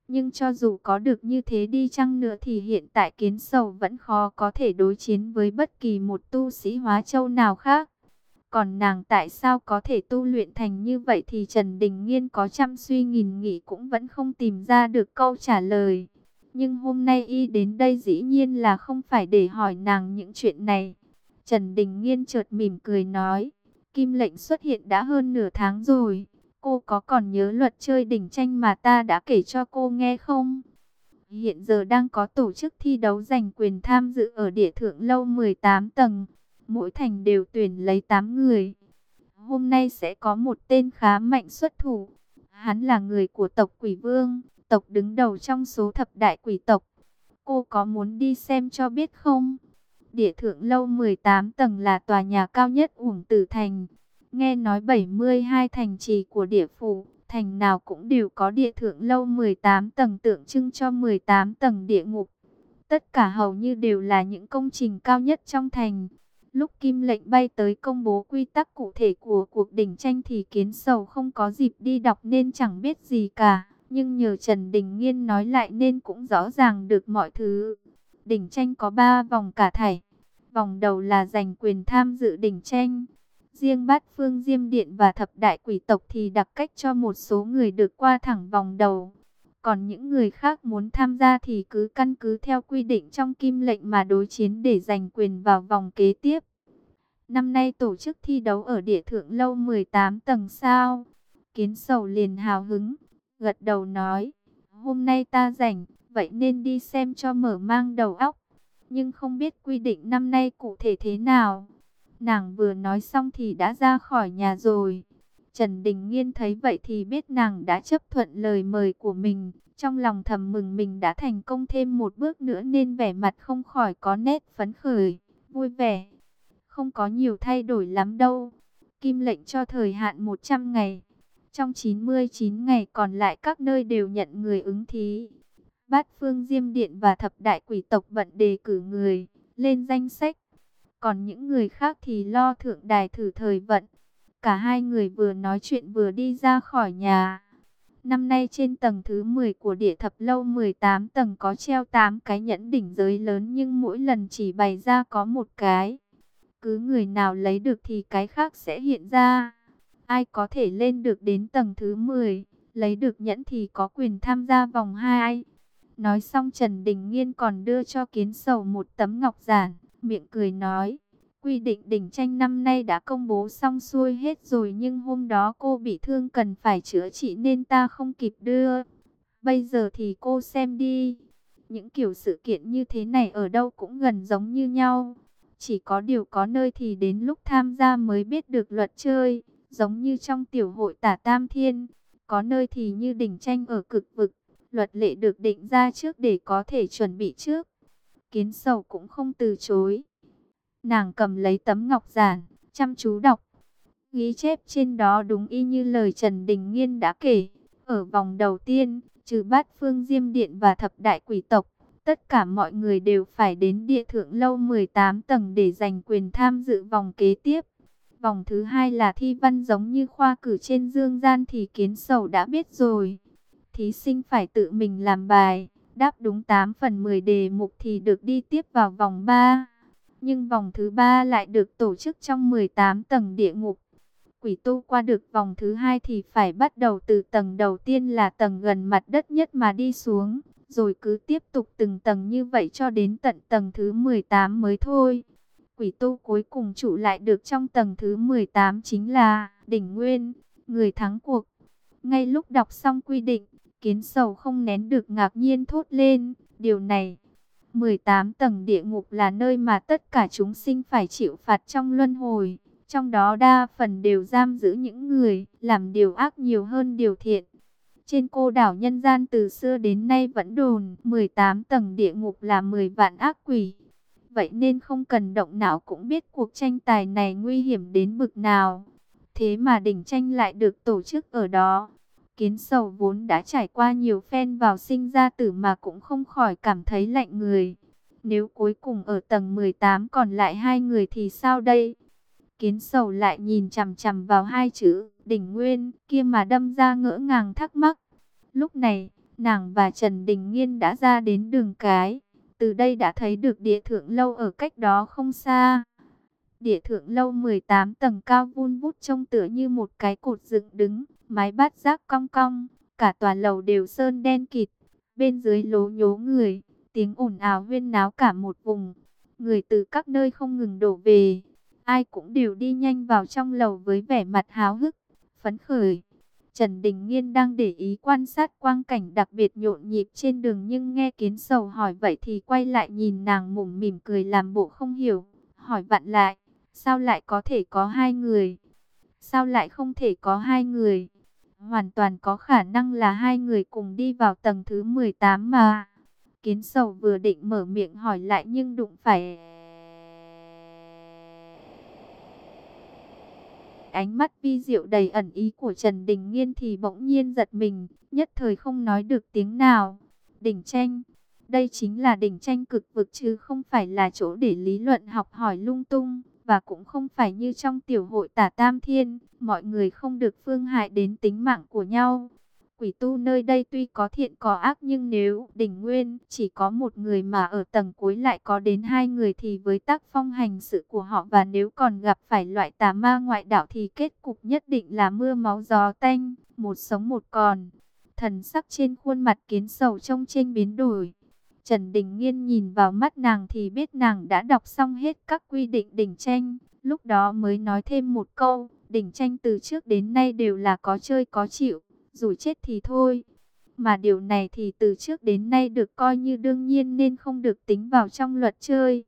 Nhưng cho dù có được như thế đi chăng nữa thì hiện tại Kiến Sầu vẫn khó có thể đối chiến với bất kỳ một tu sĩ Hóa Châu nào khác. Còn nàng tại sao có thể tu luyện thành như vậy thì Trần Đình Nghiên có trăm suy nghìn nghĩ cũng vẫn không tìm ra được câu trả lời. Nhưng hôm nay y đến đây dĩ nhiên là không phải để hỏi nàng những chuyện này. Trần Đình Nghiên chợt mỉm cười nói, Kim lệnh xuất hiện đã hơn nửa tháng rồi. Cô có còn nhớ luật chơi đỉnh tranh mà ta đã kể cho cô nghe không? Hiện giờ đang có tổ chức thi đấu giành quyền tham dự ở Địa Thượng Lâu 18 tầng. Mỗi thành đều tuyển lấy 8 người. Hôm nay sẽ có một tên khá mạnh xuất thủ. Hắn là người của tộc Quỷ Vương, tộc đứng đầu trong số thập đại quỷ tộc. Cô có muốn đi xem cho biết không? Địa Thượng Lâu 18 tầng là tòa nhà cao nhất Uổng Tử Thành. Nghe nói 72 thành trì của địa phủ, thành nào cũng đều có Địa Thượng Lâu 18 tầng tượng trưng cho 18 tầng địa ngục. Tất cả hầu như đều là những công trình cao nhất trong thành. Lúc Kim lệnh bay tới công bố quy tắc cụ thể của cuộc đỉnh tranh thì Kiến Sầu không có dịp đi đọc nên chẳng biết gì cả. Nhưng nhờ Trần Đình Nghiên nói lại nên cũng rõ ràng được mọi thứ. Đỉnh tranh có 3 vòng cả thảy. Vòng đầu là giành quyền tham dự đỉnh tranh. Riêng Bát Phương Diêm Điện và thập đại quỷ tộc thì đặc cách cho một số người được qua thẳng vòng đầu. Còn những người khác muốn tham gia thì cứ căn cứ theo quy định trong Kim lệnh mà đối chiến để giành quyền vào vòng kế tiếp. Năm nay tổ chức thi đấu ở Địa Thượng Lâu 18 tầng sao? Kiến Sầu liền hào hứng, gật đầu nói, hôm nay ta rảnh, vậy nên đi xem cho mở mang đầu óc. Nhưng không biết quy định năm nay cụ thể thế nào. Nàng vừa nói xong thì đã ra khỏi nhà rồi. Trần Đình Nghiên thấy vậy thì biết nàng đã chấp thuận lời mời của mình. Trong lòng thầm mừng mình đã thành công thêm một bước nữa nên vẻ mặt không khỏi có nét phấn khởi, vui vẻ. Không có nhiều thay đổi lắm đâu. Kim lệnh cho thời hạn 100 ngày. Trong 99 ngày còn lại các nơi đều nhận người ứng thí. Bát Phương Diêm Điện và thập đại quỷ tộc bận đề cử người lên danh sách. Còn những người khác thì lo thượng đài thử thời vận. Cả hai người vừa nói chuyện vừa đi ra khỏi nhà. Năm nay trên tầng thứ 10 của Địa Thập Lâu 18 tầng có treo 8 cái nhẫn đỉnh giới lớn nhưng mỗi lần chỉ bày ra có một cái. Cứ người nào lấy được thì cái khác sẽ hiện ra. Ai có thể lên được đến tầng thứ 10, lấy được nhẫn thì có quyền tham gia vòng 2. Nói xong Trần Đình Nghiên còn đưa cho Kiến Sầu một tấm ngọc giản, miệng cười nói. Quy định đỉnh tranh năm nay đã công bố xong xuôi hết rồi nhưng hôm đó cô bị thương cần phải chữa trị nên ta không kịp đưa. Bây giờ thì cô xem đi. Những kiểu sự kiện như thế này ở đâu cũng gần giống như nhau. Chỉ có điều có nơi thì đến lúc tham gia mới biết được luật chơi, giống như trong tiểu hội Tả Tam Thiên. Có nơi thì như đỉnh tranh ở Cực Vực, luật lệ được định ra trước để có thể chuẩn bị trước. Kiến Sầu cũng không từ chối. Nàng cầm lấy tấm ngọc giản, chăm chú đọc. Ghi chép trên đó đúng y như lời Trần Đình Nghiên đã kể. Ở vòng đầu tiên, trừ Bát Phương Diêm Điện và thập đại quỷ tộc, tất cả mọi người đều phải đến Địa Thượng Lâu 18 tầng để giành quyền tham dự vòng kế tiếp. Vòng thứ hai là thi văn giống như khoa cử trên dương gian thì Kiến Sầu đã biết rồi. Thí sinh phải tự mình làm bài, đáp đúng 8 phần 10 đề mục thì được đi tiếp vào vòng 3. Nhưng vòng thứ 3 lại được tổ chức trong 18 tầng địa ngục. Quỷ tu qua được vòng thứ 2 thì phải bắt đầu từ tầng đầu tiên là tầng gần mặt đất nhất mà đi xuống. Rồi cứ tiếp tục từng tầng như vậy cho đến tận tầng thứ 18 mới thôi. Quỷ tu cuối cùng trụ lại được trong tầng thứ 18 chính là Đỉnh Nguyên, người thắng cuộc. Ngay lúc đọc xong quy định, Kiến Sầu không nén được ngạc nhiên thốt lên. Điều này, 18 tầng địa ngục là nơi mà tất cả chúng sinh phải chịu phạt trong luân hồi. Trong đó đa phần đều giam giữ những người làm điều ác nhiều hơn điều thiện. Trên cô đảo nhân gian từ xưa đến nay vẫn đồn 18 tầng địa ngục là 10 vạn ác quỷ. Vậy nên không cần động não cũng biết cuộc tranh tài này nguy hiểm đến bực nào. Thế mà đỉnh tranh lại được tổ chức ở đó. Kiến Sầu vốn đã trải qua nhiều phen vào sinh ra tử mà cũng không khỏi cảm thấy lạnh người. Nếu cuối cùng ở tầng 18 còn lại hai người thì sao đây? Kiến Sầu lại nhìn chằm chằm vào hai chữ Đỉnh Nguyên kia mà đâm ra ngỡ ngàng thắc mắc. Lúc này, Nàng và Trần Đình Nghiên đã ra đến đường cái. Từ đây đã thấy được địa thượng lâu ở cách đó không xa. Địa thượng lâu 18 tầng cao vun vút trông tựa như một cái cột dựng đứng, mái bát giác cong cong, cả tòa lầu đều sơn đen kịt, bên dưới lố nhố người, tiếng ồn ào huyên náo cả một vùng, người từ các nơi không ngừng đổ về, ai cũng đều đi nhanh vào trong lầu với vẻ mặt háo hức, phấn khởi. Trần Đình Nghiên đang để ý quan sát quang cảnh đặc biệt nhộn nhịp trên đường, nhưng nghe Kiến Sầu hỏi vậy thì quay lại nhìn nàng mủm mỉm cười làm bộ không hiểu, hỏi vặn lại. Sao lại có thể có hai người? Sao lại không thể có hai người? Hoàn toàn có khả năng là hai người cùng đi vào tầng thứ 18 mà. Kiến Sầu vừa định mở miệng hỏi lại nhưng đụng phải ánh mắt vi diệu đầy ẩn ý của Trần Đình Nghiên thì bỗng nhiên giật mình, nhất thời không nói được tiếng nào. Đỉnh tranh, đây chính là đỉnh tranh cực vực chứ không phải là chỗ để lý luận học hỏi lung tung, và cũng không phải như trong tiểu hội Tả Tam Thiên, mọi người không được phương hại đến tính mạng của nhau. Quỷ tu nơi đây tuy có thiện có ác, nhưng nếu đỉnh nguyên chỉ có một người mà ở tầng cuối lại có đến hai người thì với tác phong hành sự của họ, và nếu còn gặp phải loại tà ma ngoại đạo thì kết cục nhất định là mưa máu gió tanh, một sống một còn. Thần sắc trên khuôn mặt Kiến Sầu trông chênh biến đổi. Trần Đình Nghiên nhìn vào mắt nàng thì biết nàng đã đọc xong hết các quy định đỉnh tranh, lúc đó mới nói thêm một câu, đỉnh tranh từ trước đến nay đều là có chơi có chịu, dù chết thì thôi. Mà điều này thì từ trước đến nay được coi như đương nhiên nên không được tính vào trong luật chơi.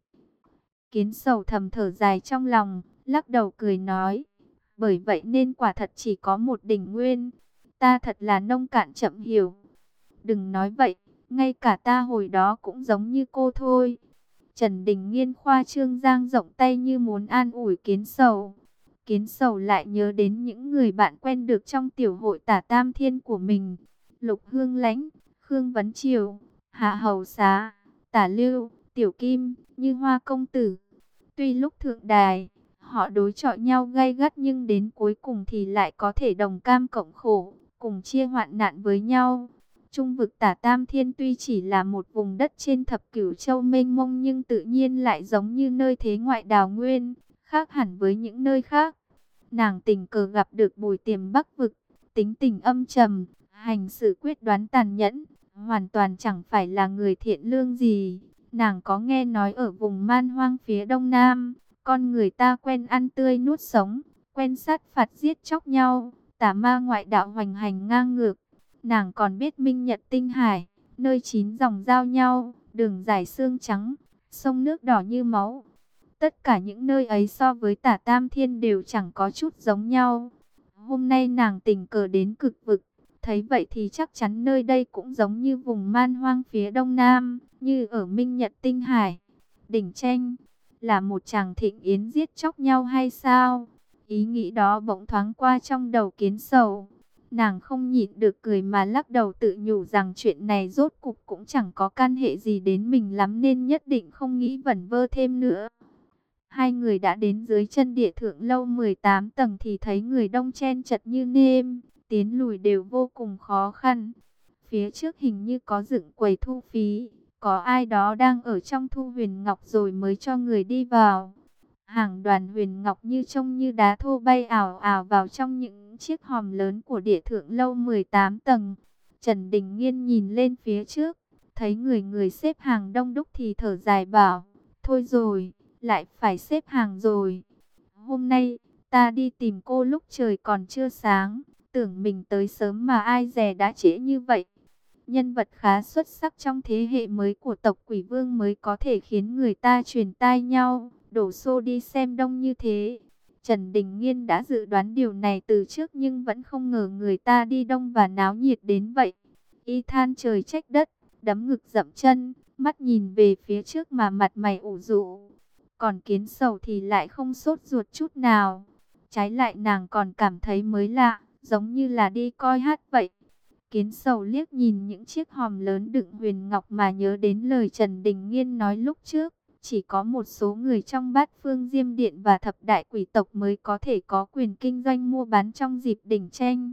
Kiến Sầu thầm thở dài trong lòng, lắc đầu cười nói, bởi vậy nên quả thật chỉ có một đỉnh nguyên. Ta thật là nông cạn chậm hiểu. Đừng nói vậy, ngay cả ta hồi đó cũng giống như cô thôi. Trần Đình Nghiên khoa trương dang rộng tay như muốn an ủi Kiến Sầu. Kiến Sầu lại nhớ đến những người bạn quen được trong tiểu hội Tả Tam Thiên của mình. Lục Hương Lãnh, Khương Vấn Triều, Hạ Hầu Xá, Tả Lưu, Tiểu Kim, Như Hoa Công Tử. Tuy lúc thượng đài, họ đối chọi nhau gay gắt nhưng đến cuối cùng thì lại có thể đồng cam cộng khổ, cùng chia hoạn nạn với nhau. Trung vực Tả Tam Thiên tuy chỉ là một vùng đất trên thập cửu châu mênh mông nhưng tự nhiên lại giống như nơi thế ngoại đào nguyên, khác hẳn với những nơi khác. Nàng tình cờ gặp được Bùi Tiềm Bắc vực, tính tình âm trầm, hành sự quyết đoán tàn nhẫn, hoàn toàn chẳng phải là người thiện lương gì. Nàng có nghe nói ở vùng man hoang phía đông nam, con người ta quen ăn tươi nuốt sống, quen sát phạt giết chóc nhau, tà ma ngoại đạo hoành hành ngang ngược. Nàng còn biết Minh Nhật Tinh Hải, nơi 9 dòng giao nhau, đường dài xương trắng, sông nước đỏ như máu. Tất cả những nơi ấy so với Tả Tam Thiên đều chẳng có chút giống nhau. Hôm nay nàng tình cờ đến cực vực, thấy vậy thì chắc chắn nơi đây cũng giống như vùng man hoang phía đông nam, như ở Minh Nhật Tinh Hải. Đỉnh tranh, là một chàng thịnh yến giết chóc nhau hay sao? Ý nghĩ đó bỗng thoáng qua trong đầu Kiến Sầu. Nàng không nhịn được cười mà lắc đầu tự nhủ rằng chuyện này rốt cục cũng chẳng có can hệ gì đến mình lắm nên nhất định không nghĩ vẩn vơ thêm nữa. Hai người đã đến dưới chân địa thượng lâu 18 tầng thì thấy người đông chen chật như nêm, tiến lùi đều vô cùng khó khăn. Phía trước hình như có dựng quầy thu phí, có ai đó đang ở trong thu huyền ngọc rồi mới cho người đi vào. Hàng đoàn huyền ngọc như trông như đá thô bay ảo ảo vào trong những chiếc hòm lớn của địa thượng lâu 18 tầng. Trần Đình Nghiên nhìn lên phía trước, thấy người người xếp hàng đông đúc thì thở dài bảo, thôi rồi, lại phải xếp hàng rồi. Hôm nay, ta đi tìm cô lúc trời còn chưa sáng, tưởng mình tới sớm mà ai dè đã trễ như vậy. Nhân vật khá xuất sắc trong thế hệ mới của tộc Quỷ Vương mới có thể khiến người ta truyền tai nhau, đổ xô đi xem đông như thế. Trần Đình Nghiên đã dự đoán điều này từ trước nhưng vẫn không ngờ người ta đi đông và náo nhiệt đến vậy. Y than trời trách đất, đấm ngực dậm chân, mắt nhìn về phía trước mà mặt mày ủ rũ. Còn Kiến Sầu thì lại không sốt ruột chút nào. Trái lại nàng còn cảm thấy mới lạ, giống như là đi coi hát vậy. Kiến Sầu liếc nhìn những chiếc hòm lớn đựng huyền ngọc mà nhớ đến lời Trần Đình Nghiên nói lúc trước. Chỉ có một số người trong Bát Phương Diêm Điện và thập đại quỷ tộc mới có thể có quyền kinh doanh mua bán trong dịp đỉnh tranh.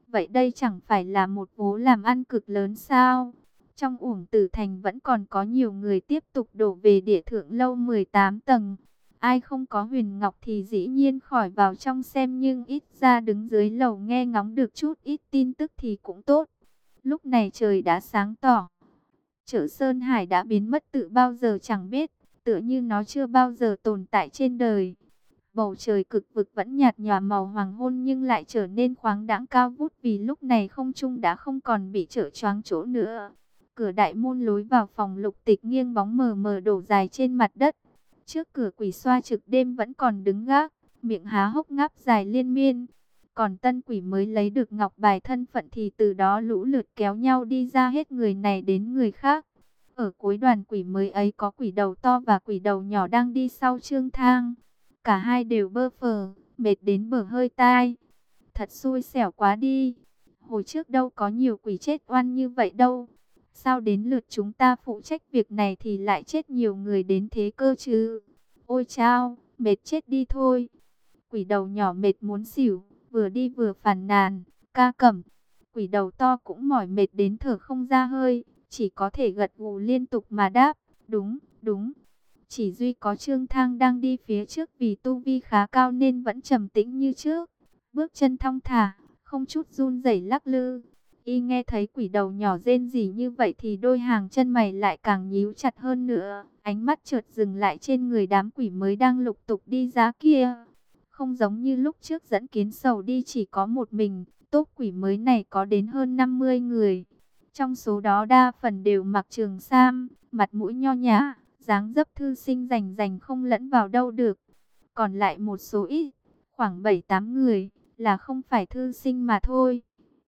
Vậy đây chẳng phải là một vố làm ăn cực lớn sao? Trong Uổng Tử Thành vẫn còn có nhiều người tiếp tục đổ về Địa Thượng Lâu 18 tầng. Ai không có huyền ngọc thì dĩ nhiên khỏi vào trong xem, nhưng ít ra đứng dưới lầu nghe ngóng được chút ít tin tức thì cũng tốt. Lúc này trời đã sáng tỏ. Chợ Sơn Hải đã biến mất từ bao giờ chẳng biết, tựa như nó chưa bao giờ tồn tại trên đời. Bầu trời cực vực vẫn nhạt nhòa màu hoàng hôn nhưng lại trở nên khoáng đãng cao vút, vì lúc này không trung đã không còn bị trở choáng chỗ nữa. Cửa đại môn lối vào phòng Lục Tịch nghiêng bóng mờ mờ đổ dài trên mặt đất. Trước cửa quỷ xoa trực đêm vẫn còn đứng gác, miệng há hốc ngáp dài liên miên. Còn tân quỷ mới lấy được ngọc bài thân phận thì từ đó lũ lượt kéo nhau đi ra, hết người này đến người khác. Ở cuối đoàn quỷ mới ấy có quỷ đầu to và quỷ đầu nhỏ đang đi sau Trương Thang. Cả hai đều bơ phờ, mệt đến bở hơi tai. Thật xui xẻo quá đi. Hồi trước đâu có nhiều quỷ chết oan như vậy đâu. Sao đến lượt chúng ta phụ trách việc này thì lại chết nhiều người đến thế cơ chứ? Ôi chao, mệt chết đi thôi. Quỷ đầu nhỏ mệt muốn xỉu, vừa đi vừa phàn nàn. Ca Cẩm. Quỷ đầu to cũng mỏi mệt đến thở không ra hơi, chỉ có thể gật gù liên tục mà đáp. Đúng, đúng. Chỉ duy có Trương Thang đang đi phía trước, vì tu vi khá cao nên vẫn trầm tĩnh như trước. Bước chân thong thả, không chút run rẩy lắc lư. Y nghe thấy quỷ đầu nhỏ rên rỉ như vậy thì đôi hàng chân mày lại càng nhíu chặt hơn nữa. Ánh mắt chợt dừng lại trên người đám quỷ mới đang lục tục đi ra kia. Không giống như lúc trước dẫn Kiến Sầu đi chỉ có một mình, tốp quỷ mới này có đến hơn 50 người. Trong số đó đa phần đều mặc trường sam, mặt mũi nho nhã, dáng dấp thư sinh rành rành không lẫn vào đâu được. Còn lại một số ít, khoảng 7-8 người, là không phải thư sinh mà thôi.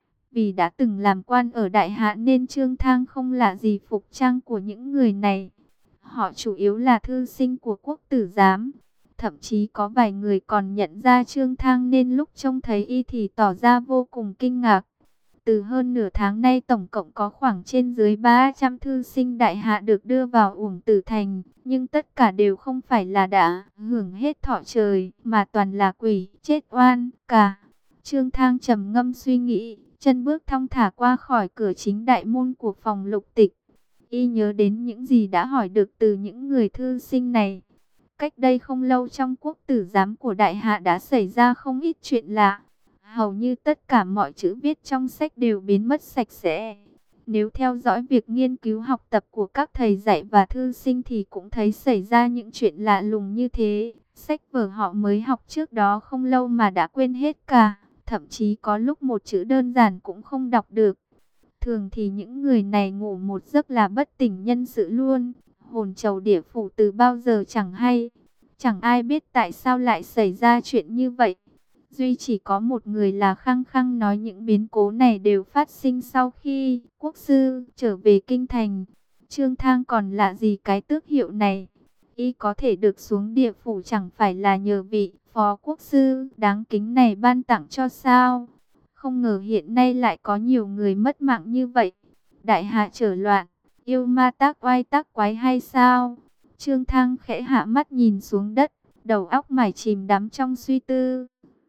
Vì đã từng làm quan ở Đại Hạ nên Trương Thang không lạ gì phục trang của những người này. Họ chủ yếu là thư sinh của quốc tử giám. Thậm chí có vài người còn nhận ra Trương Thang nên lúc trông thấy y thì tỏ ra vô cùng kinh ngạc. Từ hơn nửa tháng nay tổng cộng có khoảng trên dưới 300 thư sinh Đại Hạ được đưa vào Uổng Tử Thành. Nhưng tất cả đều không phải là đã hưởng hết thọ trời, mà toàn là quỷ chết oan cả. Trương Thang trầm ngâm suy nghĩ, chân bước thong thả qua khỏi cửa chính đại môn của phòng Lục Tịch. Y nhớ đến những gì đã hỏi được từ những người thư sinh này. Cách đây không lâu trong quốc tử giám của Đại Hạ đã xảy ra không ít chuyện lạ. Hầu như tất cả mọi chữ viết trong sách đều biến mất sạch sẽ. Nếu theo dõi việc nghiên cứu học tập của các thầy dạy và thư sinh thì cũng thấy xảy ra những chuyện lạ lùng như thế. Sách vở họ mới học trước đó không lâu mà đã quên hết cả. Thậm chí có lúc một chữ đơn giản cũng không đọc được. Thường thì những người này ngủ một giấc là bất tỉnh nhân sự luôn. Hồn trầu địa phủ từ bao giờ chẳng hay. Chẳng ai biết tại sao lại xảy ra chuyện như vậy. Duy chỉ có một người là khăng khăng nói những biến cố này đều phát sinh sau khi quốc sư trở về kinh thành. Trương Thang còn lạ gì cái tước hiệu này. Y có thể được xuống địa phủ chẳng phải là nhờ vị phó quốc sư đáng kính này ban tặng cho sao. Không ngờ hiện nay lại có nhiều người mất mạng như vậy. Đại hạ trở loạn, yêu ma tác oai tác quái hay sao? Trương Thang khẽ hạ mắt nhìn xuống đất, đầu óc mải chìm đắm trong suy tư.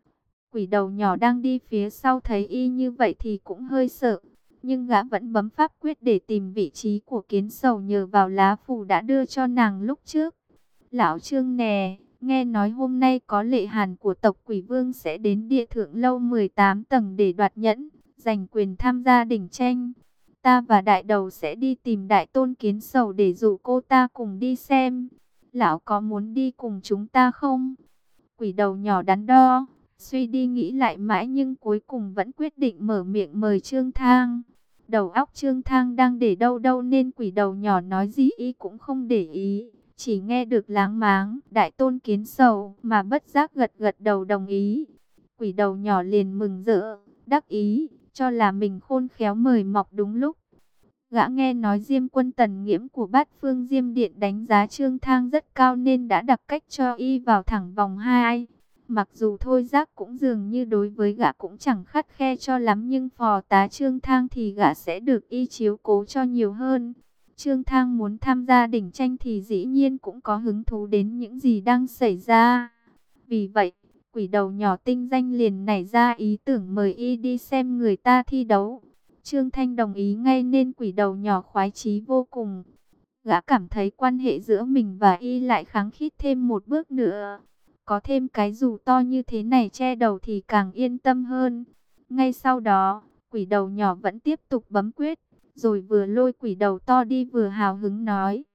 Quỷ đầu nhỏ đang đi phía sau thấy y như vậy thì cũng hơi sợ. Nhưng gã vẫn bấm pháp quyết để tìm vị trí của Kiến Sầu nhờ vào lá phù đã đưa cho nàng lúc trước. Lão Trương nè, nghe nói hôm nay có lệ hàn của tộc Quỷ Vương sẽ đến Địa Thượng Lâu 18 tầng để đoạt nhẫn, giành quyền tham gia đỉnh tranh. Ta và đại đầu sẽ đi tìm đại tôn Kiến Sầu để dụ cô ta cùng đi xem. Lão có muốn đi cùng chúng ta không? Quỷ đầu nhỏ đắn đo, suy đi nghĩ lại mãi nhưng cuối cùng vẫn quyết định mở miệng mời Trương Thang. Đầu óc Trương Thang đang để đâu đâu nên quỷ đầu nhỏ nói gì y cũng không để ý. Chỉ nghe được láng máng, đại tôn Kiến Sầu mà bất giác gật gật đầu đồng ý. Quỷ đầu nhỏ liền mừng rỡ, đắc ý, cho là mình khôn khéo mời mọc đúng lúc. Gã nghe nói Diêm Quân Tần Nghiễm của Bát Phương Diêm Điện đánh giá Trương Thang rất cao nên đã đặt cách cho y vào thẳng vòng 2. Mặc dù thôi giác cũng dường như đối với gã cũng chẳng khắt khe cho lắm, nhưng phò tá Trương Thang thì gã sẽ được y chiếu cố cho nhiều hơn. Trương Thang muốn tham gia đỉnh tranh thì dĩ nhiên cũng có hứng thú đến những gì đang xảy ra. Vì vậy, Quỷ đầu nhỏ tinh danh liền nảy ra ý tưởng mời y đi xem người ta thi đấu. Trương Thanh đồng ý ngay nên quỷ đầu nhỏ khoái chí vô cùng. Gã cảm thấy quan hệ giữa mình và y lại khăng khít thêm một bước nữa. Có thêm cái dù to như thế này che đầu thì càng yên tâm hơn. Ngay sau đó, quỷ đầu nhỏ vẫn tiếp tục bấm quyết, rồi vừa lôi quỷ đầu to đi vừa hào hứng nói.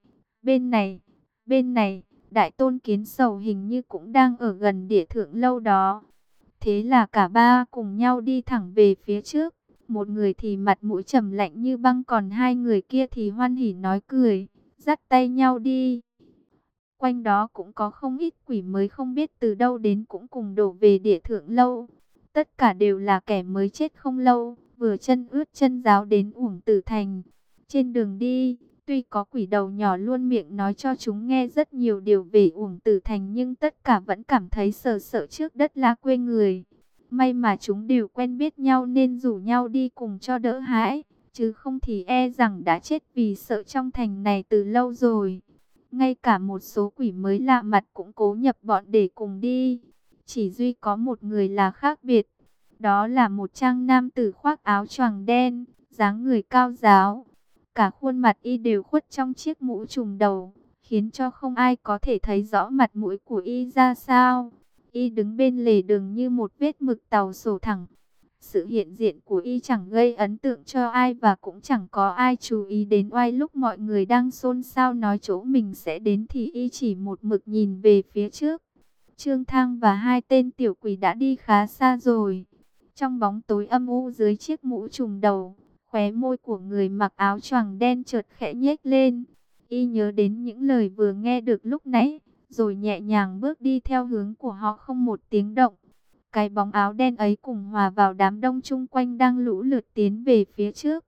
Bên này, đại tôn Kiến Sầu hình như cũng đang ở gần Địa Thượng Lâu đó. Thế là cả ba cùng nhau đi thẳng về phía trước. Một người thì mặt mũi trầm lạnh như băng, còn hai người kia thì hoan hỉ nói cười, dắt tay nhau đi. Quanh đó cũng có không ít quỷ mới không biết từ đâu đến cũng cùng đổ về Địa Thượng Lâu. Tất cả đều là kẻ mới chết không lâu, vừa chân ướt chân ráo đến Uổng Tử Thành. Trên đường đi, tuy có quỷ đầu nhỏ luôn miệng nói cho chúng nghe rất nhiều điều về Uổng Tử Thành, nhưng tất cả vẫn cảm thấy sợ sợ trước đất lá quê người. May mà chúng đều quen biết nhau nên rủ nhau đi cùng cho đỡ hãi, chứ không thì e rằng đã chết vì sợ trong thành này từ lâu rồi. Ngay cả một số quỷ mới lạ mặt cũng cố nhập bọn để cùng đi. Chỉ duy có một người là khác biệt. Đó là một trang nam tử khoác áo choàng đen, dáng người cao ráo. Cả khuôn mặt y đều khuất trong chiếc mũ trùm đầu, khiến cho không ai có thể thấy rõ mặt mũi của y ra sao. Y đứng bên lề đường như một vết mực tàu sổ thẳng. Sự hiện diện của y chẳng gây ấn tượng cho ai và cũng chẳng có ai chú ý đến oai. Lúc mọi người đang xôn xao nói chỗ mình sẽ đến thì y chỉ một mực nhìn về phía trước. Trương Thang và hai tên tiểu quỷ đã đi khá xa rồi. Trong bóng tối âm u dưới chiếc mũ trùm đầu, khóe môi của người mặc áo choàng đen chợt khẽ nhếch lên. Y nhớ đến những lời vừa nghe được lúc nãy, rồi nhẹ nhàng bước đi theo hướng của họ không một tiếng động. Cái bóng áo đen ấy cùng hòa vào đám đông chung quanh đang lũ lượt tiến về phía trước.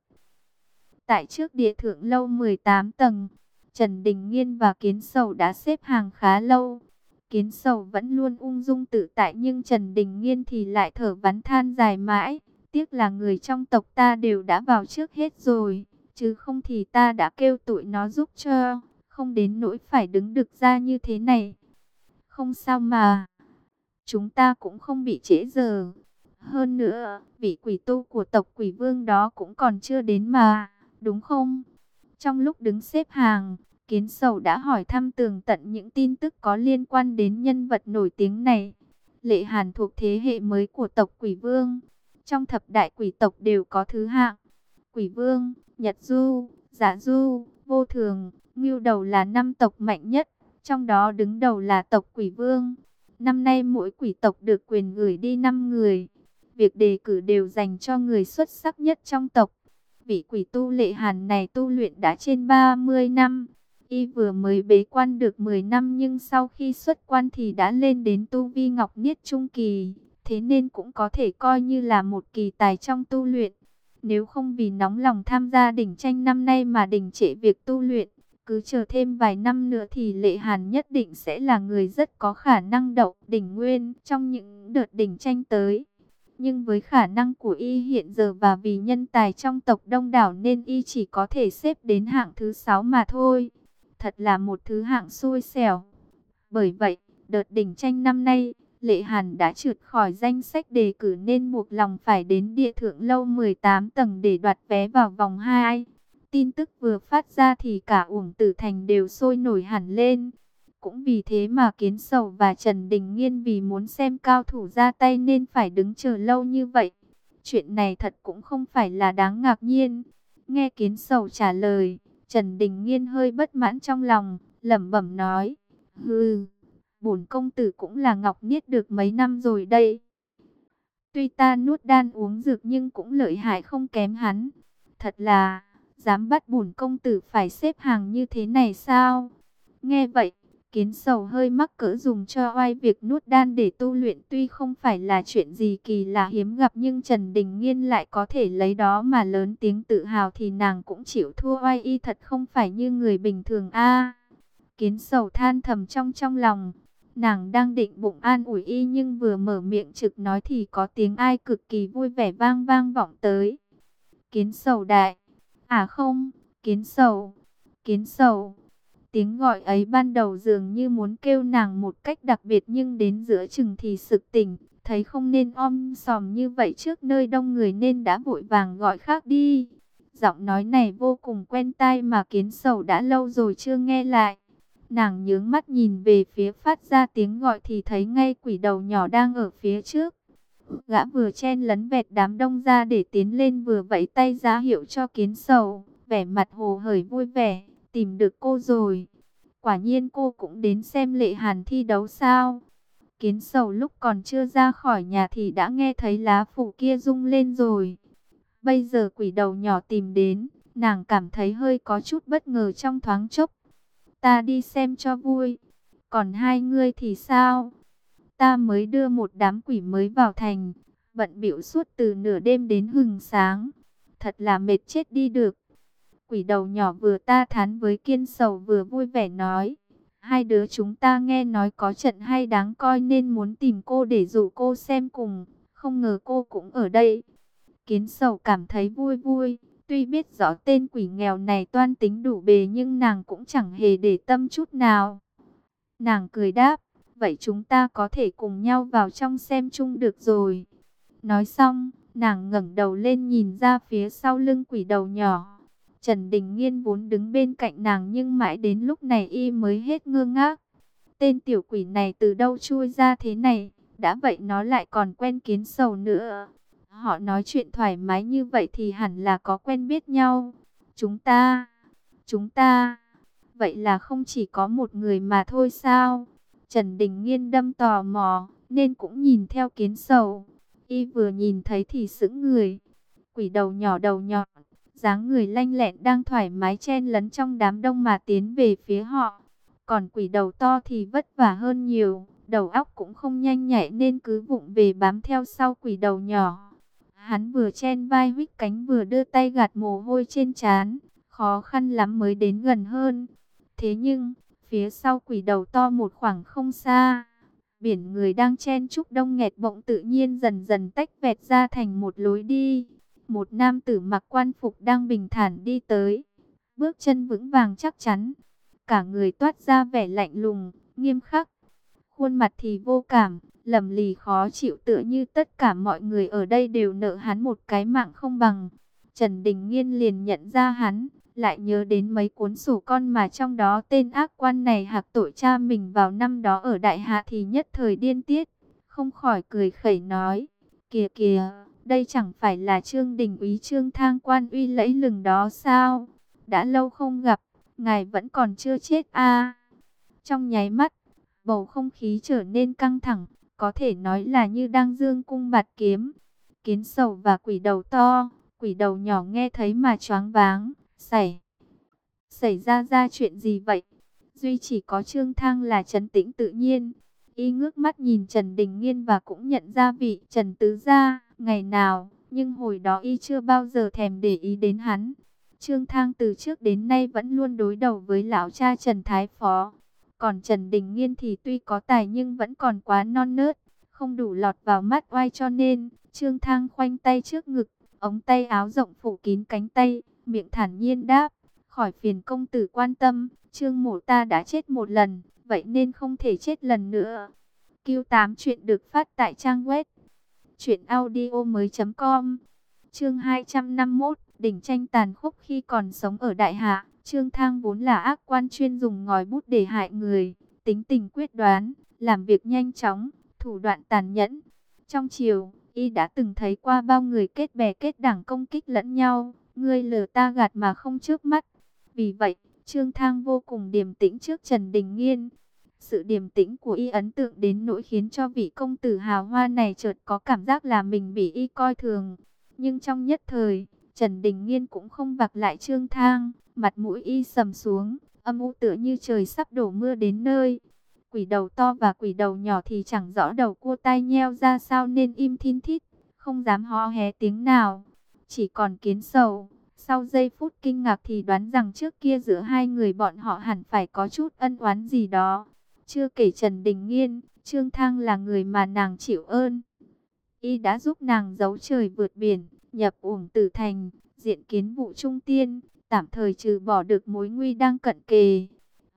Tại trước Địa Thượng Lâu 18 tầng, Trần Đình Nghiên và Kiến Sầu đã xếp hàng khá lâu. Kiến Sầu vẫn luôn ung dung tự tại, nhưng Trần Đình Nghiên thì lại thở vắn than dài mãi. Tiếc là người trong tộc ta đều đã vào trước hết rồi, chứ không thì ta đã kêu tụi nó giúp cho, không đến nỗi phải đứng đực ra như thế này. Không sao mà, chúng ta cũng không bị trễ giờ. Hơn nữa, vị quỷ tu của tộc Quỷ Vương đó cũng còn chưa đến mà, đúng không? Trong lúc đứng xếp hàng, Kiến Sầu đã hỏi thăm tường tận những tin tức có liên quan đến nhân vật nổi tiếng này. Lệ Hàn thuộc thế hệ mới của tộc Quỷ Vương. Trong thập đại quỷ tộc đều có thứ hạng. Quỷ Vương, Nhật Du, Giả Du, Vô Thường, Ngưu Đầu là 5 tộc mạnh nhất. Trong đó đứng đầu là tộc Quỷ Vương. Năm nay mỗi quỷ tộc được quyền gửi đi 5 người. Việc đề cử đều dành cho người xuất sắc nhất trong tộc. Vị quỷ tu Lệ Hàn này tu luyện đã trên 30 năm. Y vừa mới bế quan được 10 năm, nhưng sau khi xuất quan thì đã lên đến tu vi Ngọc Niết Trung Kỳ. Thế nên cũng có thể coi như là một kỳ tài trong tu luyện. Nếu không vì nóng lòng tham gia đỉnh tranh năm nay mà đình trệ việc tu luyện, cứ chờ thêm vài năm nữa thì Lệ Hàn nhất định sẽ là người rất có khả năng đậu đỉnh nguyên trong những đợt đỉnh tranh tới. Nhưng với khả năng của y hiện giờ và vì nhân tài trong tộc đông đảo nên y chỉ có thể xếp đến hạng thứ 6 mà thôi. Thật là một thứ hạng xui xẻo. Bởi vậy, đợt đỉnh tranh năm nay, Lệ Hàn đã trượt khỏi danh sách đề cử nên buộc lòng phải đến Địa Thượng Lâu 18 tầng để đoạt vé vào vòng 2. Tin tức vừa phát ra thì cả Uổng Tử Thành đều sôi nổi hẳn lên. Cũng vì thế mà Kiến Sầu và Trần Đình Nghiên vì muốn xem cao thủ ra tay nên phải đứng chờ lâu như vậy. Chuyện này thật cũng không phải là đáng ngạc nhiên. Nghe Kiến Sầu trả lời, Trần Đình Nghiên hơi bất mãn trong lòng, lẩm bẩm nói: "Hừ, bổn công tử cũng là Ngọc Niết được mấy năm rồi đây. Tuy ta nuốt đan uống dược nhưng cũng lợi hại không kém hắn. Thật là, dám bắt bổn công tử phải xếp hàng như thế này sao?" Nghe vậy, Kiến Sầu hơi mắc cỡ, dùng cho oai việc nuốt đan để tu luyện tuy không phải là chuyện gì kỳ lạ hiếm gặp, nhưng Trần Đình Nghiên lại có thể lấy đó mà lớn tiếng tự hào thì nàng cũng chịu thua oai y thật không phải như người bình thường a. Kiến Sầu than thầm trong lòng. Nàng đang định bụng an ủi y nhưng vừa mở miệng trực nói thì có tiếng ai cực kỳ vui vẻ vang vang vọng tới. "Kiến Sầu đại." "À không, Kiến Sầu, Kiến Sầu." Tiếng gọi ấy ban đầu dường như muốn kêu nàng một cách đặc biệt, nhưng đến giữa chừng thì sực tỉnh, thấy không nên sòm như vậy trước nơi đông người nên đã vội vàng gọi khác đi. Giọng nói này vô cùng quen tai mà Kiến Sầu đã lâu rồi chưa nghe lại. Nàng nhướng mắt nhìn về phía phát ra tiếng gọi thì thấy ngay quỷ đầu nhỏ đang ở phía trước. Gã vừa chen lấn vẹt đám đông ra để tiến lên, vừa vẫy tay ra hiệu cho Kiến Sầu, vẻ mặt hồ hởi vui vẻ, tìm được cô rồi. Quả nhiên cô cũng đến xem Lệ Hàn thi đấu sao? Kiến Sầu lúc còn chưa ra khỏi nhà thì đã nghe thấy lá phủ kia rung lên rồi. Bây giờ quỷ đầu nhỏ tìm đến, nàng cảm thấy hơi có chút bất ngờ trong thoáng chốc. Ta đi xem cho vui, còn hai ngươi thì sao? Ta mới đưa một đám quỷ mới vào thành, bận bịu suốt từ nửa đêm đến hừng sáng. Thật là mệt chết đi được. Quỷ đầu nhỏ vừa ta thán với Kiên Sầu vừa vui vẻ nói. Hai đứa chúng ta nghe nói có trận hay đáng coi nên muốn tìm cô để rủ cô xem cùng. Không ngờ cô cũng ở đây. Kiến Sầu cảm thấy vui vui. Tuy biết rõ tên quỷ nghèo này toan tính đủ bề nhưng nàng cũng chẳng hề để tâm chút nào. Nàng cười đáp. Vậy chúng ta có thể cùng nhau vào trong xem chung được rồi. Nói xong, nàng ngẩng đầu lên nhìn ra phía sau lưng quỷ đầu nhỏ. Trần Đình Nghiên vốn đứng bên cạnh nàng nhưng mãi đến lúc này y mới hết ngơ ngác. Tên tiểu quỷ này từ đâu chui ra thế này, đã vậy nó lại còn quen Kiến Sầu nữa. Họ nói chuyện thoải mái như vậy thì hẳn là có quen biết nhau. Chúng ta, vậy là không chỉ có một người mà thôi sao? Trần Đình Nghiên đâm tò mò, nên cũng nhìn theo Kiến Sầu. Y vừa nhìn thấy thì sững người. Quỷ đầu nhỏ đầu nhọn, dáng người lanh lẹn đang thoải mái chen lấn trong đám đông mà tiến về phía họ. Còn quỷ đầu to thì vất vả hơn nhiều, đầu óc cũng không nhanh nhạy nên cứ vụng về bám theo sau quỷ đầu nhỏ. Hắn vừa chen vai huých cánh vừa đưa tay gạt mồ hôi trên trán, khó khăn lắm mới đến gần hơn. Thế nhưng, phía sau quỷ đầu to một khoảng không xa, biển người đang chen chúc đông nghẹt bỗng tự nhiên dần dần tách vẹt ra thành một lối đi. Một nam tử mặc quan phục đang bình thản đi tới, bước chân vững vàng chắc chắn, cả người toát ra vẻ lạnh lùng, nghiêm khắc. Khuôn mặt thì vô cảm, lầm lì khó chịu, tựa như tất cả mọi người ở đây đều nợ hắn một cái mạng không bằng. Trần Đình Nghiên liền nhận ra hắn, lại nhớ đến mấy cuốn sổ con mà trong đó tên ác quan này hạc tội cha mình vào năm đó ở Đại Hạ thì nhất thời điên tiết, không khỏi cười khẩy nói: kìa kìa, đây chẳng phải là Trương Đình úy Trương Thang quan uy lẫy lừng đó sao? Đã lâu không gặp, ngài vẫn còn chưa chết à? Trong nháy mắt, bầu không khí trở nên căng thẳng, có thể nói là như đang dương cung bạt kiếm. Kiến Sầu và quỷ đầu to, quỷ đầu nhỏ nghe thấy mà choáng váng. Xảy ra chuyện gì vậy? Duy chỉ có Trương Thang là trấn tĩnh tự nhiên. Y ngước mắt nhìn Trần Đình Nghiên và cũng nhận ra vị Trần tứ gia ngày nào, nhưng hồi đó y chưa bao giờ thèm để ý đến hắn. Trương Thang từ trước đến nay vẫn luôn đối đầu với lão cha Trần Thái Phó. Còn Trần Đình Nghiên thì tuy có tài nhưng vẫn còn quá non nớt, không đủ lọt vào mắt oai, cho nên Trương Thang khoanh tay trước ngực, ống tay áo rộng phủ kín cánh tay, miệng thản nhiên đáp: khỏi phiền công tử quan tâm, Trương mổ ta đã chết một lần, vậy nên không thể chết lần nữa. Q8 chuyện được phát tại trang web truyệnaudiomoi.com. Chương 251, đỉnh tranh tàn khốc khi còn sống ở Đại Hạ. Trương Thang vốn là ác quan chuyên dùng ngòi bút để hại người, tính tình quyết đoán, làm việc nhanh chóng, thủ đoạn tàn nhẫn. Trong triều, y đã từng thấy qua bao người kết bè kết đảng công kích lẫn nhau, ngươi lừa ta gạt mà không chớp mắt. Vì vậy, Trương Thang vô cùng điềm tĩnh trước Trần Đình Nghiên. Sự điềm tĩnh của y ấn tượng đến nỗi khiến cho vị công tử hào hoa này chợt có cảm giác là mình bị y coi thường. Nhưng trong nhất thời, Trần Đình Nghiên cũng không vặc lại Trương Thang, mặt mũi y sầm xuống, âm u tựa như trời sắp đổ mưa đến nơi. Quỷ đầu to và quỷ đầu nhỏ thì chẳng rõ đầu cua tai nheo ra sao nên im thin thít, không dám hó hé tiếng nào. Chỉ còn Kiến Sầu, sau giây phút kinh ngạc thì đoán rằng trước kia giữa hai người bọn họ hẳn phải có chút ân oán gì đó. Chưa kể Trần Đình Nghiên, Trương Thang là người mà nàng chịu ơn. Y đã giúp nàng giấu trời vượt biển, nhập uổng tử thành, diện kiến vụ trung tiên, tạm thời trừ bỏ được mối nguy đang cận kề.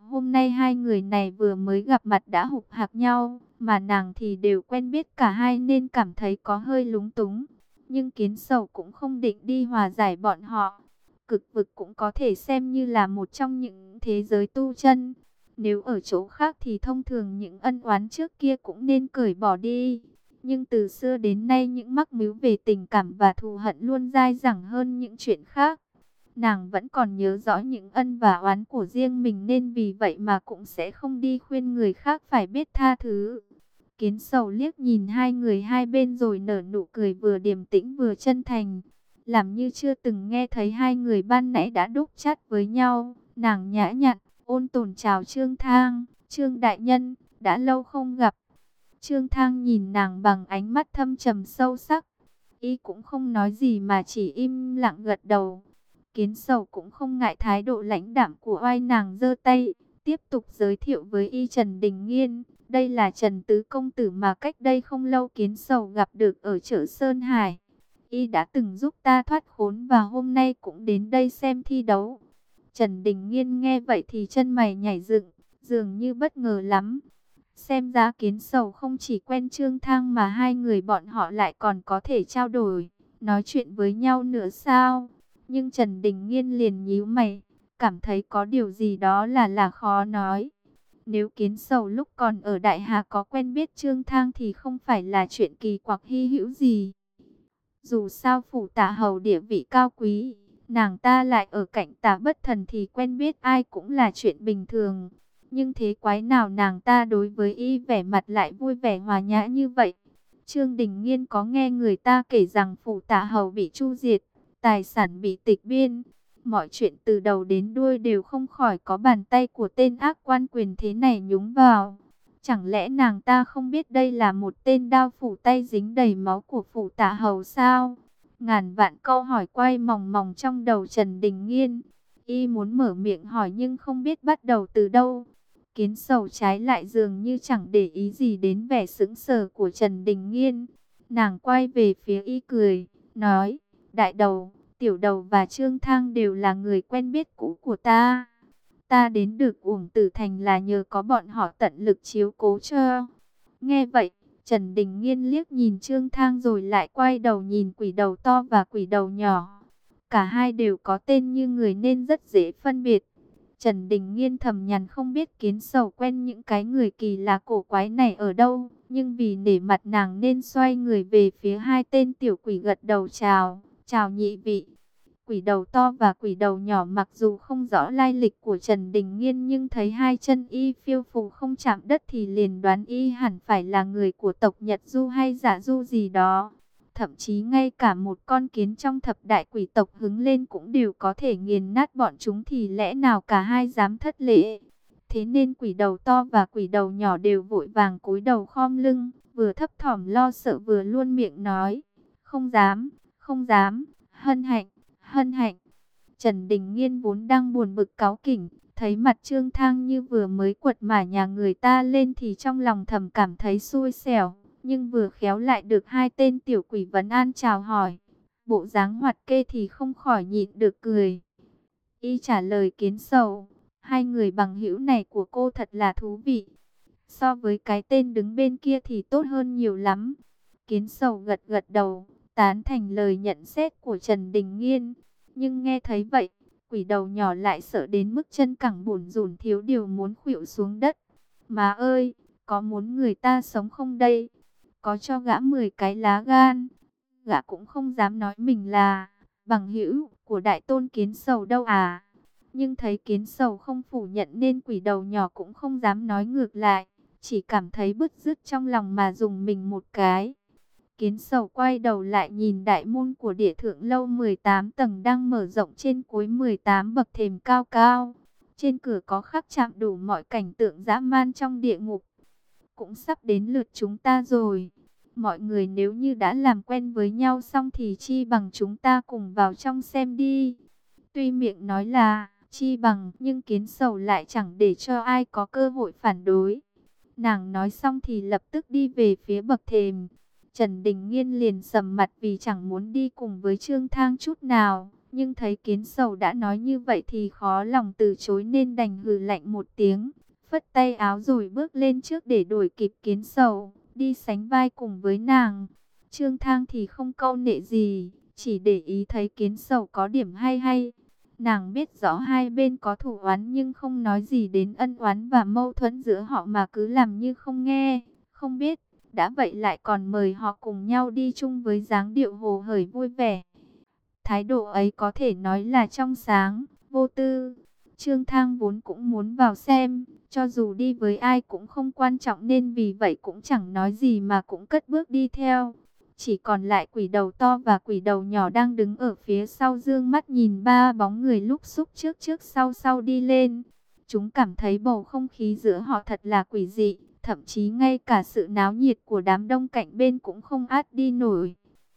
Hôm nay hai người này vừa mới gặp mặt đã hục hạc nhau, mà nàng thì đều quen biết cả hai nên cảm thấy có hơi lúng túng. Nhưng Kiến Sầu cũng không định đi hòa giải bọn họ. Cực vực cũng có thể xem như là một trong những thế giới tu chân. Nếu ở chỗ khác thì thông thường những ân oán trước kia cũng nên cởi bỏ đi. Nhưng từ xưa đến nay những mắc mưu về tình cảm và thù hận luôn dai dẳng hơn những chuyện khác. Nàng vẫn còn nhớ rõ những ân và oán của riêng mình nên vì vậy mà cũng sẽ không đi khuyên người khác phải biết tha thứ. Kiến Sầu liếc nhìn hai người hai bên rồi nở nụ cười vừa điềm tĩnh vừa chân thành. Làm như chưa từng nghe thấy hai người ban nãy đã đúc chắt với nhau. Nàng nhã nhặn, ôn tồn chào Trương Thang. Trương đại nhân, đã lâu không gặp. Trương Thang nhìn nàng bằng ánh mắt thâm trầm sâu sắc. Y cũng không nói gì mà chỉ im lặng gật đầu. Kiến Sầu cũng không ngại thái độ lãnh đạm của oai, nàng giơ tay, tiếp tục giới thiệu với Y Trần Đình Nghiên. Đây là Trần Tứ Công Tử mà cách đây không lâu Kiến Sầu gặp được ở chợ Sơn Hải. Y đã từng giúp ta thoát khốn và hôm nay cũng đến đây xem thi đấu. Trần Đình Nghiên nghe vậy thì chân mày nhảy dựng, dường như bất ngờ lắm. Xem ra Kiến Sầu không chỉ quen Trương Thang mà hai người bọn họ lại còn có thể trao đổi, nói chuyện với nhau nữa sao? Nhưng Trần Đình Nghiên liền nhíu mày, cảm thấy có điều gì đó là khó nói. Nếu Kiến Sầu lúc còn ở Đại Hà có quen biết Trương Thang thì không phải là chuyện kỳ quặc hy hữu gì. Dù sao phủ Tả Hầu địa vị cao quý, nàng ta lại ở cạnh Tả Bất Thần thì quen biết ai cũng là chuyện bình thường. Nhưng thế quái nào nàng ta đối với Y vẻ mặt lại vui vẻ hòa nhã như vậy? Trương Đình Nghiên có nghe người ta kể rằng phủ Tả Hầu bị tru diệt, tài sản bị tịch biên. Mọi chuyện từ đầu đến đuôi đều không khỏi có bàn tay của tên ác quan quyền thế này nhúng vào. Chẳng lẽ nàng ta không biết đây là một tên đao phủ tay dính đầy máu của phủ Tả Hầu sao? Ngàn vạn câu hỏi quay mòng mòng trong đầu Trần Đình Nghiên. Y muốn mở miệng hỏi nhưng không biết bắt đầu từ đâu. Kiến Sầu trái lại dường như chẳng để ý gì đến vẻ sững sờ của Trần Đình Nghiên. Nàng quay về phía Y cười, nói, đại đầu, tiểu đầu và Trương Thang đều là người quen biết cũ của ta. Ta đến được Uổng Tử Thành là nhờ có bọn họ tận lực chiếu cố cho. Nghe vậy, Trần Đình Nghiên liếc nhìn Trương Thang rồi lại quay đầu nhìn quỷ đầu to và quỷ đầu nhỏ. Cả hai đều có tên như người nên rất dễ phân biệt. Trần Đình Nghiên thầm nhằn không biết Kiến Sầu quen những cái người kỳ lạ cổ quái này ở đâu. Nhưng vì nể mặt nàng nên xoay người về phía hai tên tiểu quỷ gật đầu chào. Chào nhị vị. Quỷ đầu to và quỷ đầu nhỏ mặc dù không rõ lai lịch của Trần Đình Nghiên nhưng thấy hai chân Y phiêu phù không chạm đất thì liền đoán Y hẳn phải là người của tộc Nhật Du hay Dạ Du gì đó. Thậm chí ngay cả một con kiến trong thập đại quỷ tộc hứng lên cũng đều có thể nghiền nát bọn chúng thì lẽ nào cả hai dám thất lễ. Thế nên quỷ đầu to và quỷ đầu nhỏ đều vội vàng cúi đầu khom lưng, vừa thấp thỏm lo sợ vừa luôn miệng nói, không dám, không dám, hân hạnh, hân hạnh. Trần Đình Nghiên vốn đang buồn bực cáu kỉnh, thấy mặt Trương Thang như vừa mới quật mả nhà người ta lên thì trong lòng thầm cảm thấy xui xẻo. Nhưng vừa khéo lại được hai tên tiểu quỷ vấn an chào hỏi, bộ dáng hoạt kê thì không khỏi nhịn được cười. Y trả lời Kiến Sầu, hai người bằng hữu này của cô thật là thú vị. So với cái tên đứng bên kia thì tốt hơn nhiều lắm. Kiến Sầu gật gật đầu, tán thành lời nhận xét của Trần Đình Nghiên. Nhưng nghe thấy vậy, quỷ đầu nhỏ lại sợ đến mức chân cẳng bủn rủn thiếu điều muốn khuỵu xuống đất. Má ơi, có muốn người ta sống không đây? Có cho gã 10 cái lá gan, gã cũng không dám nói mình là bằng hữu của đại tôn Kiến Sầu đâu à. Nhưng thấy Kiến Sầu không phủ nhận nên quỷ đầu nhỏ cũng không dám nói ngược lại, chỉ cảm thấy bứt rứt trong lòng mà dùng mình một cái. Kiến Sầu quay đầu lại nhìn đại môn của Địa Thượng Lâu 18 tầng đang mở rộng trên cuối 18 bậc thềm cao cao. Trên cửa có khắc chạm đủ mọi cảnh tượng dã man trong địa ngục. Cũng sắp đến lượt chúng ta rồi. Mọi người nếu như đã làm quen với nhau xong thì chi bằng chúng ta cùng vào trong xem đi. Tuy miệng nói là chi bằng nhưng Kiến Sầu lại chẳng để cho ai có cơ hội phản đối. Nàng nói xong thì lập tức đi về phía bậc thềm. Trần Đình Nghiên liền sầm mặt vì chẳng muốn đi cùng với Trương Thang chút nào. Nhưng thấy Kiến Sầu đã nói như vậy thì khó lòng từ chối nên đành hừ lạnh một tiếng, phất tay áo rồi bước lên trước để đuổi kịp Kiến Sầu, đi sánh vai cùng với nàng. Trương Thang thì không câu nệ gì, chỉ để ý thấy Kiến Sầu có điểm hay hay. Nàng biết rõ hai bên có thù oán nhưng không nói gì đến ân oán và mâu thuẫn giữa họ mà cứ làm như không nghe, không biết. Đã vậy lại còn mời họ cùng nhau đi chung với dáng điệu hồ hởi vui vẻ. Thái độ ấy có thể nói là trong sáng, vô tư. Trương Thang vốn cũng muốn vào xem, cho dù đi với ai cũng không quan trọng nên vì vậy cũng chẳng nói gì mà cũng cất bước đi theo. Chỉ còn lại quỷ đầu to và quỷ đầu nhỏ đang đứng ở phía sau dương mắt nhìn ba bóng người lúc xúc trước trước sau sau đi lên. Chúng cảm thấy bầu không khí giữa họ thật là quỷ dị, thậm chí ngay cả sự náo nhiệt của đám đông cạnh bên cũng không át đi nổi.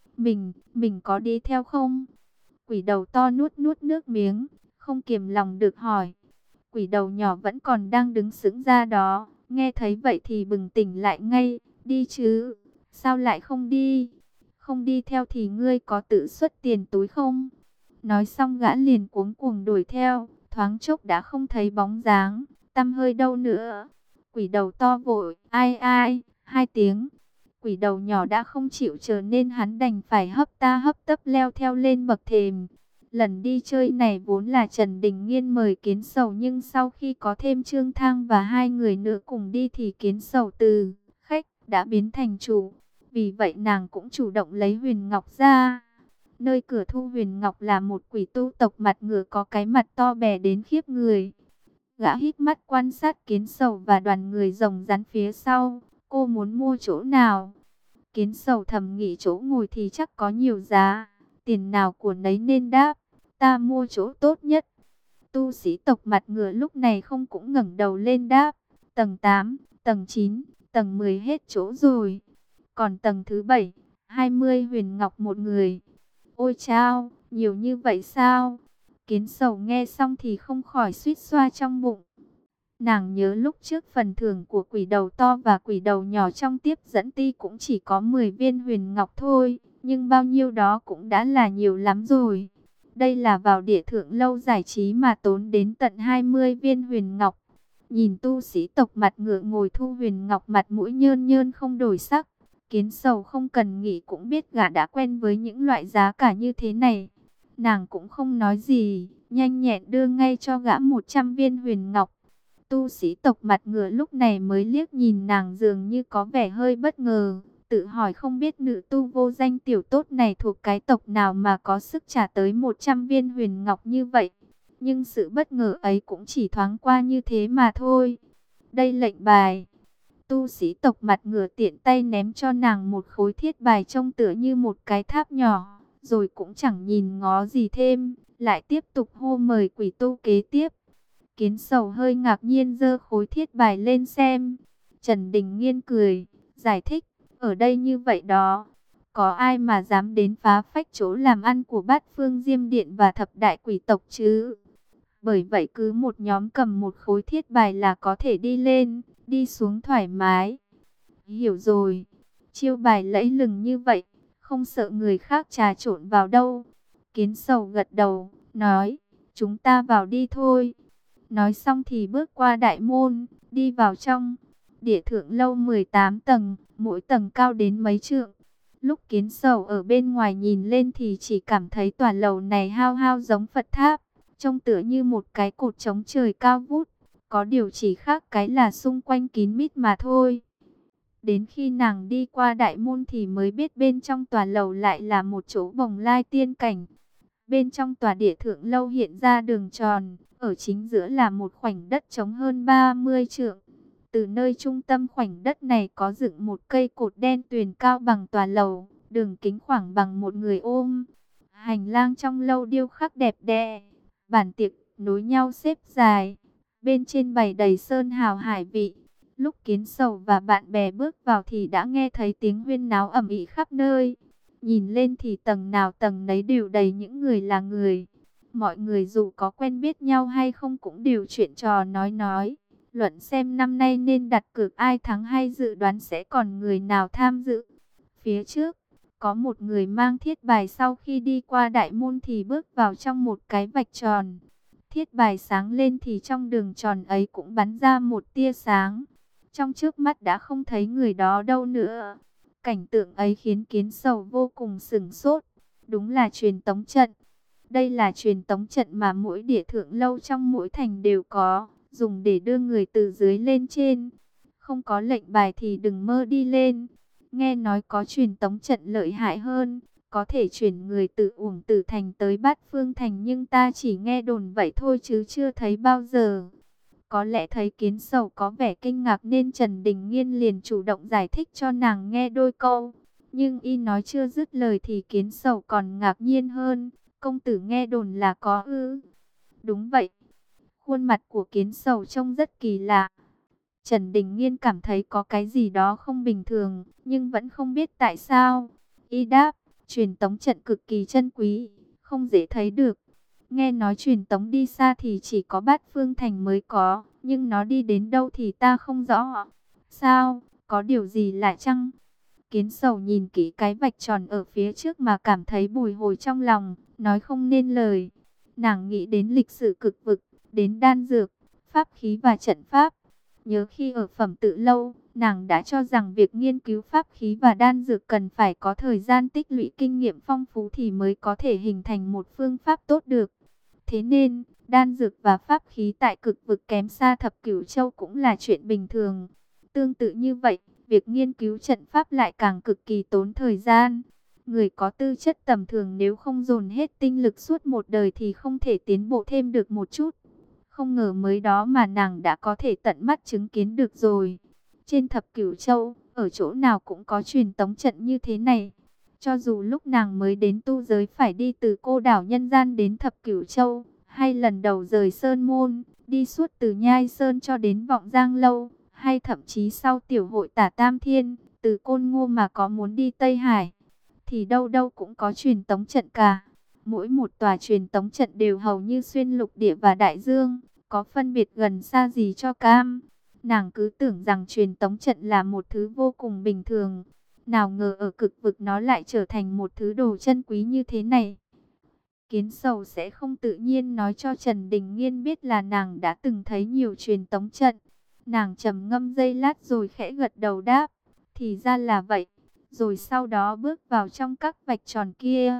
Mình có đi theo không? Quỷ đầu to nuốt nuốt nước miếng, không kiềm lòng được hỏi. Quỷ đầu nhỏ vẫn còn đang đứng sững ra đó, nghe thấy vậy thì bừng tỉnh lại ngay. Đi chứ, sao lại không đi? Không đi theo thì ngươi có tự xuất tiền túi không? Nói xong gã liền cuống cuồng đuổi theo, thoáng chốc đã không thấy bóng dáng, tăm hơi đâu nữa. Quỷ đầu to vội, ai ai, hai tiếng. Quỷ đầu nhỏ đã không chịu chờ nên hắn đành phải hấp ta hấp tấp leo theo lên bậc thềm. Lần đi chơi này vốn là Trần Đình Nghiên mời Kiến Sầu, nhưng sau khi có thêm Trương Thang và hai người nữa cùng đi thì Kiến Sầu từ khách đã biến thành chủ. Vì vậy nàng cũng chủ động lấy Huyền Ngọc ra. Nơi cửa thu Huyền Ngọc là một quỷ tu tộc mặt ngựa có cái mặt to bè đến khiếp người. Gã hít mắt quan sát Kiến Sầu và đoàn người rồng rắn phía sau. Cô muốn mua chỗ nào? Kiến Sầu thầm nghĩ chỗ ngồi thì chắc có nhiều giá, tiền nào của nấy nên đáp, ta mua chỗ tốt nhất. Tu sĩ tộc mặt ngựa lúc này không cũng ngẩng đầu lên đáp, tầng 8, tầng 9, tầng 10 hết chỗ rồi. Còn tầng thứ 7, 20 Huyền Ngọc một người. Ôi chao, nhiều như vậy sao? Kiến Sầu nghe xong thì không khỏi suýt xoa trong bụng. Nàng nhớ lúc trước phần thưởng của quỷ đầu to và quỷ đầu nhỏ trong tiếp dẫn ti cũng chỉ có 10 viên huyền ngọc thôi, nhưng bao nhiêu đó cũng đã là nhiều lắm rồi. Đây là vào Địa Thượng Lâu giải trí mà tốn đến tận 20 viên huyền ngọc. Nhìn tu sĩ tộc mặt ngựa ngồi thu huyền ngọc, mặt mũi nhơn nhơn không đổi sắc. Kiến Sầu không cần nghĩ cũng biết gã đã quen với những loại giá cả như thế này. Nàng cũng không nói gì, nhanh nhẹn đưa ngay cho gã 100 viên huyền ngọc. Tu sĩ tộc mặt ngựa lúc này mới liếc nhìn nàng, dường như có vẻ hơi bất ngờ, tự hỏi không biết nữ tu vô danh tiểu tốt này thuộc cái tộc nào mà có sức trả tới 100 viên huyền ngọc như vậy. Nhưng sự bất ngờ ấy cũng chỉ thoáng qua như thế mà thôi. Đây lệnh bài. Tu sĩ tộc mặt ngựa tiện tay ném cho nàng một khối thiết bài trông tựa như một cái tháp nhỏ, rồi cũng chẳng nhìn ngó gì thêm, lại tiếp tục hô mời quỷ tu kế tiếp. Kiến Sầu hơi ngạc nhiên giơ khối thiết bài lên xem. Trần Đình Nghiên cười, giải thích, ở đây như vậy đó. Có ai mà dám đến phá phách chỗ làm ăn của Bát Phương Diêm Điện và thập đại quỷ tộc chứ? Bởi vậy cứ một nhóm cầm một khối thiết bài là có thể đi lên, đi xuống thoải mái. Hiểu rồi, chiêu bài lẫy lừng như vậy, không sợ người khác trà trộn vào đâu. Kiến Sầu gật đầu, nói, chúng ta vào đi thôi. Nói xong thì bước qua đại môn, đi vào trong. Địa Thượng Lâu 18 tầng, mỗi tầng cao đến mấy trượng. Lúc Kiến Sầu ở bên ngoài nhìn lên thì chỉ cảm thấy tòa lầu này hao hao giống Phật tháp, trông tựa như một cái cột trống trời cao vút. Có điều chỉ khác cái là xung quanh kín mít mà thôi. Đến khi nàng đi qua đại môn thì mới biết bên trong tòa lầu lại là một chỗ bồng lai tiên cảnh. Bên trong tòa Địa Thượng Lâu hiện ra đường tròn, ở chính giữa là một khoảnh đất trống hơn 30 trượng. Từ nơi trung tâm khoảnh đất này có dựng một cây cột đen tuyền cao bằng tòa lầu, đường kính khoảng bằng một người ôm. Hành lang trong lâu điêu khắc đẹp đẽ, bàn tiệc nối nhau xếp dài, bên trên bày đầy sơn hào hải vị. Lúc Kiến Sầu và bạn bè bước vào thì đã nghe thấy tiếng huyên náo ầm ĩ khắp nơi. Nhìn lên thì tầng nào tầng nấy đều đầy những người là người. Mọi người dù có quen biết nhau hay không cũng đều chuyện trò nói. Luận xem năm nay nên đặt cược ai thắng hay dự đoán sẽ còn người nào tham dự. Phía trước, Có một người mang thiết bài sau khi đi qua đại môn thì bước vào trong một cái vạch tròn. Thiết bài sáng lên thì trong đường tròn ấy cũng bắn ra một tia sáng. Trong trước mắt đã không thấy người đó đâu nữa. Cảnh tượng ấy khiến Kiến Sầu vô cùng sửng sốt. Đúng là truyền tống trận. Đây là truyền tống trận mà mỗi địa thượng lâu trong mỗi thành đều có, dùng để đưa người từ dưới lên trên. Không có lệnh bài thì đừng mơ đi lên. Nghe nói có truyền tống trận lợi hại hơn, có thể chuyển người từ Uổng Tử Thành tới Bát Phương Thành, nhưng ta chỉ nghe đồn vậy thôi chứ chưa thấy bao giờ. Có lẽ thấy Kiến Sầu có vẻ kinh ngạc nên Trần Đình Nghiên liền chủ động giải thích cho nàng nghe đôi câu. Nhưng y nói chưa dứt lời thì Kiến Sầu còn ngạc nhiên hơn. Công tử nghe đồn là có ư? Đúng vậy. Khuôn mặt của Kiến Sầu trông rất kỳ lạ. Trần Đình Nghiên cảm thấy có cái gì đó không bình thường, nhưng vẫn không biết tại sao. Y đáp, truyền tống trận cực kỳ chân quý, không dễ thấy được. Nghe nói truyền tống đi xa thì chỉ có Bát Phương Thành mới có, nhưng nó đi đến đâu thì ta không rõ. Sao, có điều gì lạ chăng? Kiến Sầu nhìn kỹ cái vạch tròn ở phía trước mà cảm thấy bùi hồi trong lòng, nói không nên lời. Nàng nghĩ đến lịch sử cực vực, đến đan dược, pháp khí và trận pháp. Nhớ khi ở Phẩm Tự Lâu, nàng đã cho rằng việc nghiên cứu pháp khí và đan dược cần phải có thời gian tích lũy kinh nghiệm phong phú thì mới có thể hình thành một phương pháp tốt được. Thế nên, đan dược và pháp khí tại cực vực kém xa Thập Cửu Châu cũng là chuyện bình thường. Tương tự như vậy, việc nghiên cứu trận pháp lại càng cực kỳ tốn thời gian. Người có tư chất tầm thường nếu không dồn hết tinh lực suốt một đời thì không thể tiến bộ thêm được một chút. Không ngờ mới đó mà nàng đã có thể tận mắt chứng kiến được rồi. Trên Thập Cửu Châu, ở chỗ nào cũng có truyền tống trận như thế này. Cho dù lúc nàng mới đến tu giới phải đi từ cô đảo nhân gian đến Thập Cửu Châu, hay lần đầu rời Sơn Môn, đi suốt từ Nhai Sơn cho đến Vọng Giang Lâu, hay thậm chí sau tiểu hội Tả Tam Thiên, từ Côn Ngô mà có muốn đi Tây Hải, thì đâu đâu cũng có truyền tống trận cả. Mỗi một tòa truyền tống trận đều hầu như xuyên lục địa và đại dương, có phân biệt gần xa gì cho cam. Nàng cứ tưởng rằng truyền tống trận là một thứ vô cùng bình thường. Nào ngờ ở cực vực nó lại trở thành một thứ đồ chân quý như thế này. Kiến Sầu sẽ không tự nhiên nói cho Trần Đình Nghiên biết là nàng đã từng thấy nhiều truyền tống trận. Nàng trầm ngâm giây lát rồi khẽ gật đầu đáp. Thì ra là vậy. Rồi sau đó bước vào trong các vạch tròn kia.